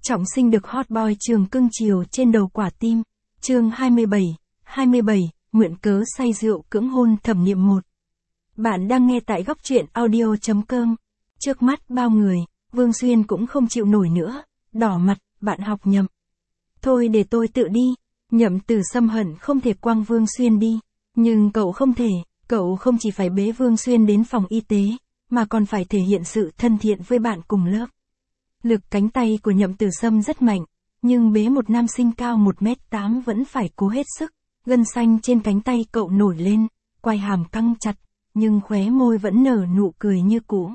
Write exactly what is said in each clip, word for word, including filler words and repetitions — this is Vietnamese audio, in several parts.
Trọng sinh được hot boy trường cưng chiều trên đầu quả tim. Chương hai mươi bảy, hai mươi bảy, mượn cớ say rượu cưỡng hôn Thẩm Niệm một. Bạn đang nghe tại góc truyện audio chấm com. Trước mắt bao người, Vương Xuyên cũng không chịu nổi nữa, đỏ mặt, bạn học Nhậm. Thôi để tôi tự đi. Nhậm Tử Sâm hận không thể quăng Vương Xuyên đi. Nhưng cậu không thể, cậu không chỉ phải bế Vương Xuyên đến phòng y tế, mà còn phải thể hiện sự thân thiện với bạn cùng lớp. Lực cánh tay của Nhậm Tử Sâm rất mạnh, nhưng bế một nam sinh cao một mét tám vẫn phải cố hết sức. Gân xanh trên cánh tay cậu nổi lên, quai hàm căng chặt, nhưng khóe môi vẫn nở nụ cười như cũ.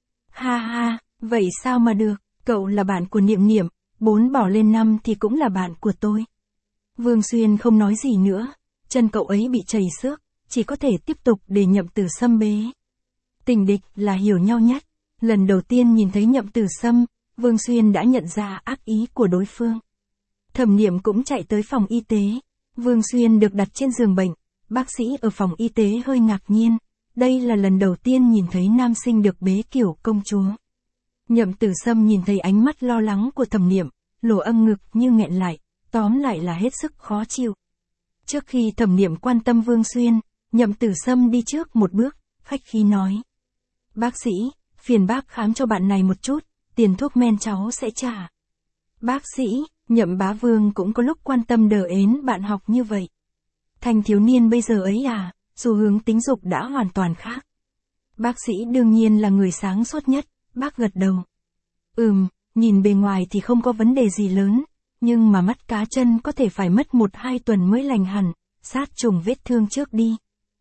Ha ha, vậy sao mà được, cậu là bạn của Niệm Niệm, bốn bỏ lên năm thì cũng là bạn của tôi. Vương Xuyên không nói gì nữa, chân cậu ấy bị chảy xước, chỉ có thể tiếp tục để Nhậm Tử Sâm bế. Tình địch là hiểu nhau nhất, lần đầu tiên nhìn thấy Nhậm Tử Sâm, Vương Xuyên đã nhận ra ác ý của đối phương. Thẩm Niệm cũng chạy tới phòng y tế, Vương Xuyên được đặt trên giường bệnh, bác sĩ ở phòng y tế hơi ngạc nhiên, đây là lần đầu tiên nhìn thấy nam sinh được bế kiểu công chúa. Nhậm Tử Sâm nhìn thấy ánh mắt lo lắng của Thẩm Niệm, lỗ âm ngực như nghẹn lại, tóm lại là hết sức khó chịu. Trước khi Thẩm Niệm quan tâm Vương Xuyên, Nhậm Tử Sâm đi trước một bước, khách khí nói. Bác sĩ, phiền bác khám cho bạn này một chút, tiền thuốc men cháu sẽ trả. Bác sĩ, Nhậm Bá Vương cũng có lúc quan tâm đờ ến bạn học như vậy. Thanh thiếu niên bây giờ ấy à, xu hướng tính dục đã hoàn toàn khác. Bác sĩ đương nhiên là người sáng suốt nhất, bác gật đầu. Ừm, nhìn bề ngoài thì không có vấn đề gì lớn, nhưng mà mắt cá chân có thể phải mất một hai tuần mới lành hẳn, sát trùng vết thương trước đi.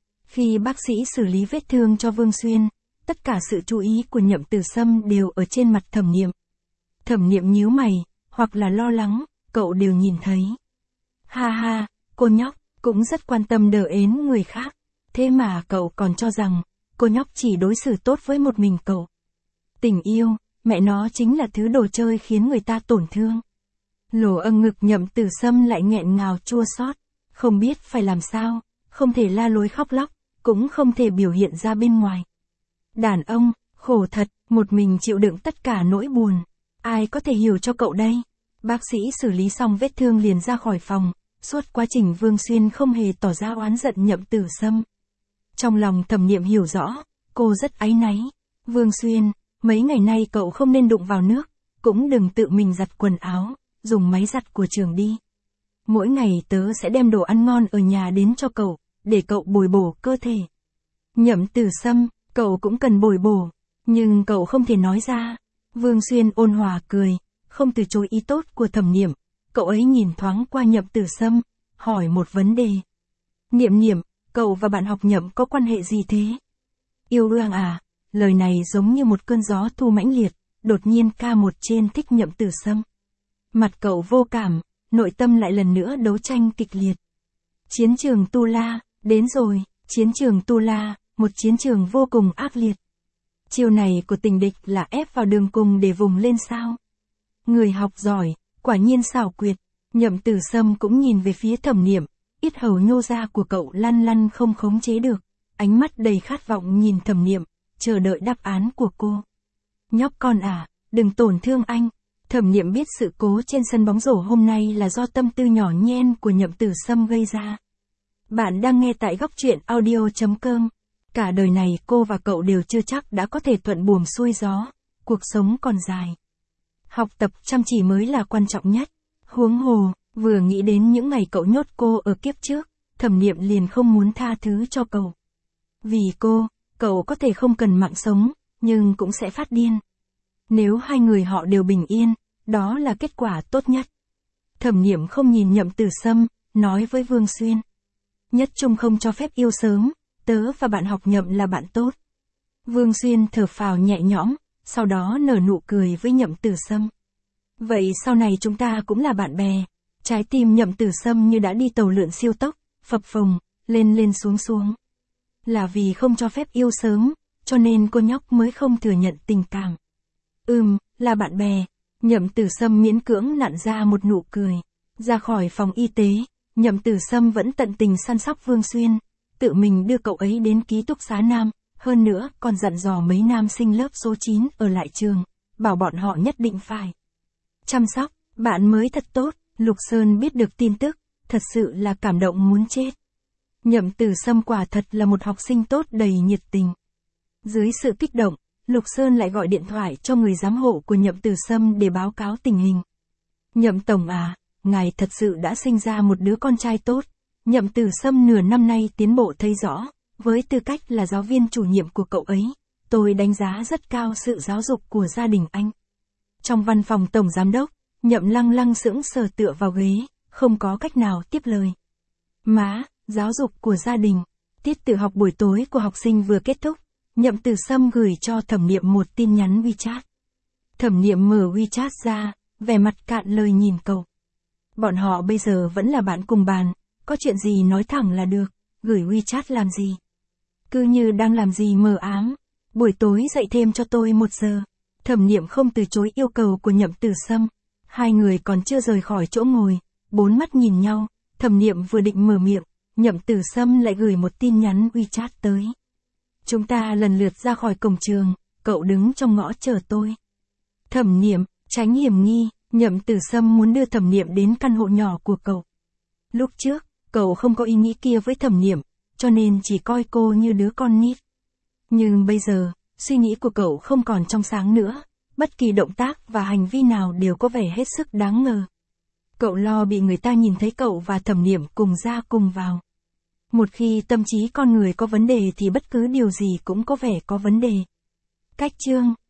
Khi bác sĩ xử lý vết thương cho Vương Xuyên, tất cả sự chú ý của Nhậm Tử Sâm đều ở trên mặt Thẩm Niệm. Thẩm Niệm nhíu mày, hoặc là lo lắng, cậu đều nhìn thấy. Ha ha, cô nhóc, cũng rất quan tâm đờ ến người khác, thế mà cậu còn cho rằng, cô nhóc chỉ đối xử tốt với một mình cậu. Tình yêu, mẹ nó chính là thứ đồ chơi khiến người ta tổn thương. Lỗ âng ngực Nhậm Tử Sâm lại nghẹn ngào chua xót, không biết phải làm sao, không thể la lối khóc lóc, cũng không thể biểu hiện ra bên ngoài. Đàn ông, khổ thật, một mình chịu đựng tất cả nỗi buồn. Ai có thể hiểu cho cậu đây? Bác sĩ xử lý xong vết thương liền ra khỏi phòng, suốt quá trình Vương Xuyên không hề tỏ ra oán giận Nhậm Tử Sâm. Trong lòng Thẩm Niệm hiểu rõ, cô rất áy náy. Vương Xuyên, mấy ngày nay cậu không nên đụng vào nước, cũng đừng tự mình giặt quần áo, dùng máy giặt của trường đi. Mỗi ngày tớ sẽ đem đồ ăn ngon ở nhà đến cho cậu, để cậu bồi bổ cơ thể. Nhậm Tử Sâm, cậu cũng cần bồi bổ, nhưng cậu không thể nói ra. Vương Xuyên ôn hòa cười, không từ chối ý tốt của Thẩm Niệm. Cậu ấy nhìn thoáng qua Nhậm Tử Sâm, hỏi một vấn đề. Niệm Niệm, cậu và bạn học Nhậm có quan hệ gì thế? Yêu đương à? Lời này giống như một cơn gió thu mãnh liệt, đột nhiên ca một trên thích Nhậm Tử Sâm. Mặt cậu vô cảm, nội tâm lại lần nữa đấu tranh kịch liệt. Chiến trường Tu La, đến rồi, chiến trường Tu La, một chiến trường vô cùng ác liệt. Chiêu này của tình địch là ép vào đường cùng để vùng lên sao? Người học giỏi, quả nhiên xảo quyệt. Nhậm Tử Sâm cũng nhìn về phía Thẩm Niệm, yết hầu nhô ra của cậu lăn lăn không khống chế được, ánh mắt đầy khát vọng nhìn Thẩm Niệm, chờ đợi đáp án của cô. Nhóc con à, đừng tổn thương anh. Thẩm Niệm biết sự cố trên sân bóng rổ hôm nay là do tâm tư nhỏ nhen của Nhậm Tử Sâm gây ra. Bạn đang nghe tại góc truyện audio chấm com. Cả đời này cô và cậu đều chưa chắc đã có thể thuận buồm xuôi gió, cuộc sống còn dài. Học tập chăm chỉ mới là quan trọng nhất. Huống hồ, vừa nghĩ đến những ngày cậu nhốt cô ở kiếp trước, Thẩm Niệm liền không muốn tha thứ cho cậu. Vì cô, cậu có thể không cần mạng sống, nhưng cũng sẽ phát điên. Nếu hai người họ đều bình yên, đó là kết quả tốt nhất. Thẩm Niệm không nhìn Nhậm Tử Sâm, nói với Vương Xuyên. Nhất trung không cho phép yêu sớm, tớ và bạn học Nhậm là bạn tốt. Vương Xuyên thở phào nhẹ nhõm, sau đó nở nụ cười với Nhậm Tử Sâm. Vậy sau này chúng ta cũng là bạn bè. Trái tim Nhậm Tử Sâm như đã đi tàu lượn siêu tốc, phập phồng, lên lên xuống xuống. Là vì không cho phép yêu sớm, cho nên cô nhóc mới không thừa nhận tình cảm. Ừm, là bạn bè. Nhậm Tử Sâm miễn cưỡng nặn ra một nụ cười. Ra khỏi phòng y tế, Nhậm Tử Sâm vẫn tận tình săn sóc Vương Xuyên, tự mình đưa cậu ấy đến ký túc xá nam, hơn nữa còn dặn dò mấy nam sinh lớp số chín ở lại trường, bảo bọn họ nhất định phải chăm sóc, Bạn mới thật tốt, Lục Sơn biết được tin tức, thật sự là cảm động muốn chết. Nhậm Tử Sâm quả thật là một học sinh tốt đầy nhiệt tình. Dưới sự kích động, Lục Sơn lại gọi điện thoại cho người giám hộ của Nhậm Tử Sâm để báo cáo tình hình. Nhậm Tổng à, ngài thật sự đã sinh ra một đứa con trai tốt. Nhậm Tử Sâm nửa năm nay tiến bộ thấy rõ, với tư cách là giáo viên chủ nhiệm của cậu ấy, tôi đánh giá rất cao sự giáo dục của gia đình anh. Trong văn phòng Tổng Giám đốc, Nhậm Lăng Lăng sững sờ tựa vào ghế, không có cách nào tiếp lời. Má, giáo dục của gia đình. Tiết tự học buổi tối của học sinh vừa kết thúc, Nhậm Tử Sâm gửi cho Thẩm Niệm một tin nhắn WeChat. Thẩm Niệm mở WeChat ra, vẻ mặt cạn lời nhìn cậu. Bọn họ bây giờ vẫn là bạn cùng bàn, có chuyện gì nói thẳng là được, gửi WeChat làm gì? Cứ như đang làm gì mờ ám. Buổi tối dậy thêm cho tôi một giờ. Thẩm Niệm không từ chối yêu cầu của Nhậm Tử Sâm. Hai người còn chưa rời khỏi chỗ ngồi, bốn mắt nhìn nhau, Thẩm Niệm vừa định mở miệng, Nhậm Tử Sâm lại gửi một tin nhắn WeChat tới. Chúng ta lần lượt ra khỏi cổng trường, cậu đứng trong ngõ chờ tôi. Thẩm Niệm, tránh hiểm nghi, Nhậm Tử Sâm muốn đưa Thẩm Niệm đến căn hộ nhỏ của cậu. Lúc trước, cậu không có ý nghĩ kia với Thẩm Niệm, cho nên chỉ coi cô như đứa con nít. Nhưng bây giờ, suy nghĩ của cậu không còn trong sáng nữa, bất kỳ động tác và hành vi nào đều có vẻ hết sức đáng ngờ. Cậu lo bị người ta nhìn thấy cậu và Thẩm Niệm cùng ra cùng vào. Một khi tâm trí con người có vấn đề thì bất cứ điều gì cũng có vẻ có vấn đề. Cách chương